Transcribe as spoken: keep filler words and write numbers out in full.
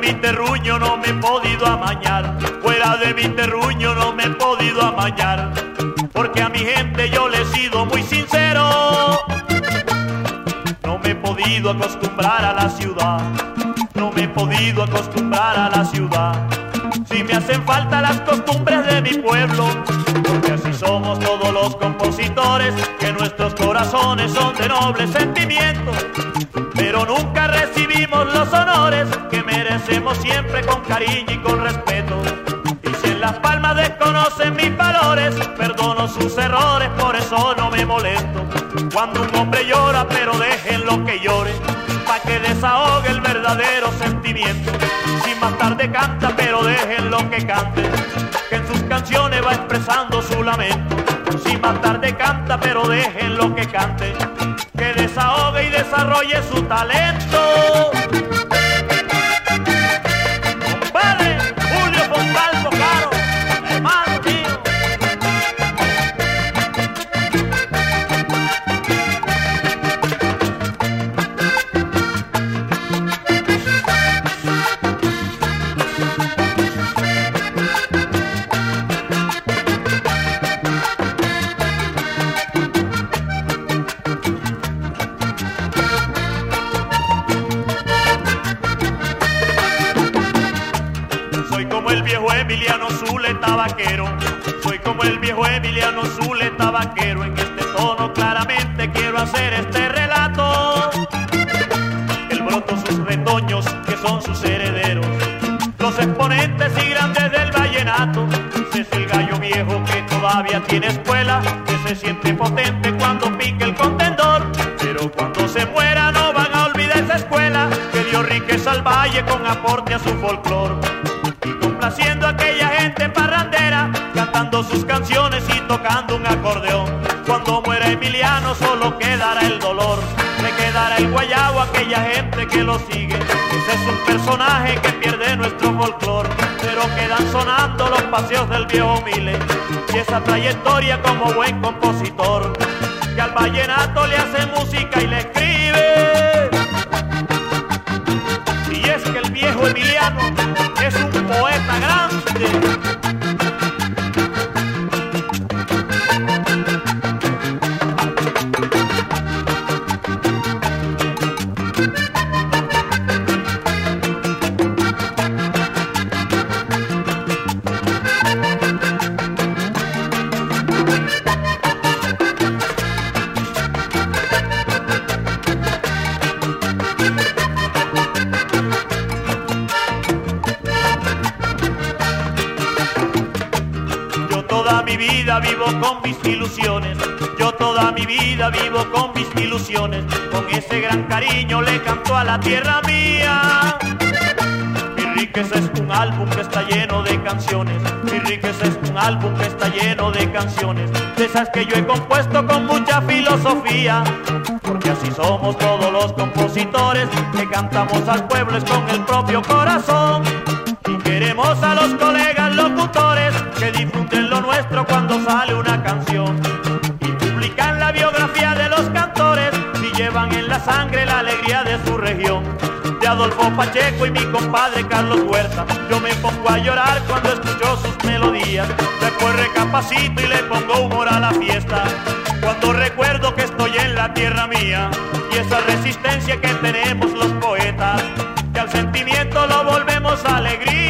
mi terruño no me he podido amañar, fuera de mi terruño no me he podido amañar, porque a mi gente yo le he sido muy sincero. No me he podido acostumbrar a la ciudad, no me he podido acostumbrar a la ciudad. Si me hacen falta las costumbres de mi pueblo, porque así somos todos los compositores, que nuestros corazones son de nobles sentimientos, pero nunca recibimos los honores que merecemos siempre con cariño y con respeto. Y si en Las Palmas desconocen mis valores, perdono sus errores, por eso no me molesto. Cuando un hombre llora, pero déjenlo que llore, pa' que desahogue el verdadero sentimiento. Si más tarde canta, pero déjenlo que cante, que en sus canciones va expresando su lamento. Si más tarde canta, pero déjenlo que cante, que desahogue y desarrolle su talento. Compadre Julio Fontalvo Caro, hermano mío. Soy como el viejo Emiliano Zuleta vaquero, soy como el viejo Emiliano Zuleta vaquero. En este tono claramente quiero hacer este relato. El broto sus retoños que son sus herederos, los exponentes y grandes del vallenato. Ese es el gallo viejo que todavía tiene escuela, que se siente potente cuando pique el contendor. Pero cuando se muera no van a olvidar esa escuela que dio riqueza al valle con aporte a su folclor. Haciendo aquella gente parrandera, cantando sus canciones y tocando un acordeón. Cuando muera Emiliano solo quedará el dolor, le quedará el guayabo a aquella gente que lo sigue. Ese es un personaje que pierde nuestro folclor, pero quedan sonando los paseos del viejo Mile y esa trayectoria como buen compositor, que al vallenato le hace música y le escribe. Y es que el viejo Emiliano es un poeta grande. Toda mi vida vivo con mis ilusiones, yo toda mi vida vivo con mis ilusiones, con ese gran cariño le canto a la tierra mía. Mi riqueza es un álbum que está lleno de canciones, mi riqueza es un álbum que está lleno de canciones, de esas que yo he compuesto con mucha filosofía, porque así somos todos los compositores, que cantamos al pueblo es con el propio corazón. Y queremos a los colegas locutores que difunden lo nuestro cuando sale una canción y publican la biografía de los cantores y llevan en la sangre la alegría de su región. De Adolfo Pacheco y mi compadre Carlos Huerta, yo me pongo a llorar cuando escucho sus melodías. Después recapacito y le pongo humor a la fiesta, cuando recuerdo que estoy en la tierra mía y esa resistencia que tenemos los poetas, que al sentimiento lo volvemos alegría.